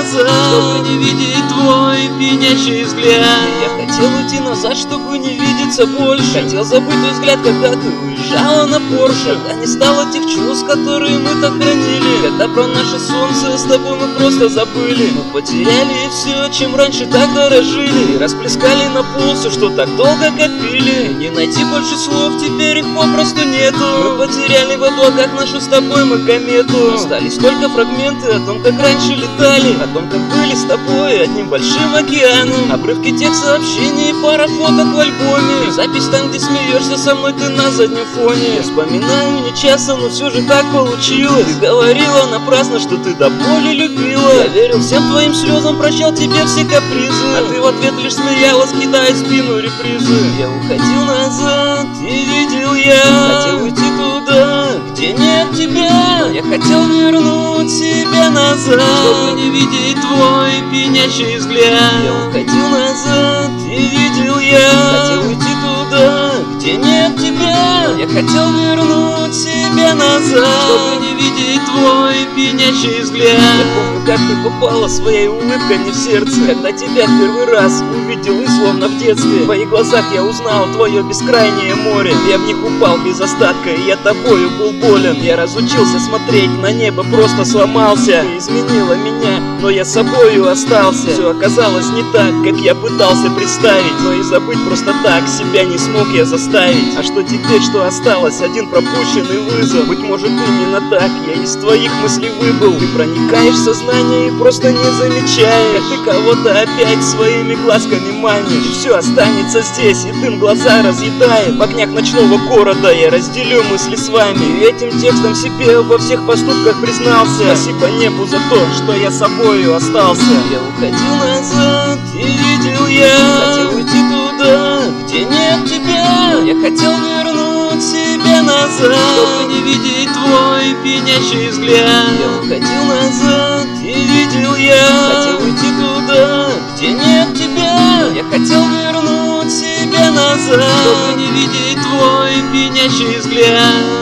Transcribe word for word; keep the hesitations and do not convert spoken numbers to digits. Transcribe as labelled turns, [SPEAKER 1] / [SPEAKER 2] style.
[SPEAKER 1] назад, чтобы не видеть твой пьянящий взгляд. Я хотел уйти назад, чтобы не видеться больше. Хотел забыть твой взгляд, когда ты уезжала на Порше. Когда не стало тех чувств, которые мы так хранили. Когда про наше солнце с тобой мы просто забыли. Мы потеряли все, чем раньше так дорожили. И расплескали на пол все, что так долго копили. Не найти больше слов, теперь их попросту нету. Мы потеряли в облаках нашу с тобой мы комету. Остались только фрагменты о том, как раньше летали, о том, как были с тобой одним большим океаном. Обрывки тех сообщений, пара фоток в альбоме. И запись там, где смеешься со мной ты на заднем фоне. Я вспоминаю не часто, но все же так получилось. Ты говорила напрасно, что ты до боли любила. Я верил всем твоим слезам, прощал тебе все капризы, а ты в ответ лишь смеялась, кидая в спину репризы. Я уходил назад, и видел я, хотел уйти туда, где нет тебя. Я хотел вернуть себя назад, чтобы не видеть твой пьянящий взгляд. Я уходил назад, и видел я, хотел уйти туда, где нет тебя. Я хотел вернуть себя назад, чтобы не видеть твой пьянящий взгляд. Я помню, как ты попала своей улыбкой мне в сердце, когда тебя в первый раз увидел и словно в детстве. В твоих глазах я узнал твое бескрайнее море. Я в них упал без остатка, и я тобою был болен. Я разучился смотреть на небо, просто сломался. Ты изменила меня, но я собою остался. Все оказалось не так, как я пытался представить, но и забыть просто так себя не смог я заставить. А что теперь, что осталось? Один пропущенный вызов. Быть может, именно так я из твоих мыслей выбыл. Ты проникаешь в сознание и просто не замечаешь, как ты кого-то опять своими глазками манишь. И все останется здесь, и дым глаза разъедает. В огнях ночного города я разделю мысли с вами, и этим текстом себе во всех поступках признался. Спасибо небу за то, что я собою остался. Я уходил назад, и видел я, хотел уйти туда, где нет тебя. Я хотел вернуть себя назад, чтобы не видеть твой пьянящий взгляд. Я уходил назад, и видел я, хотел уйти туда, где нет тебя. Я хотел вернуть себя назад, чтобы не видеть твой пьянящий взгляд.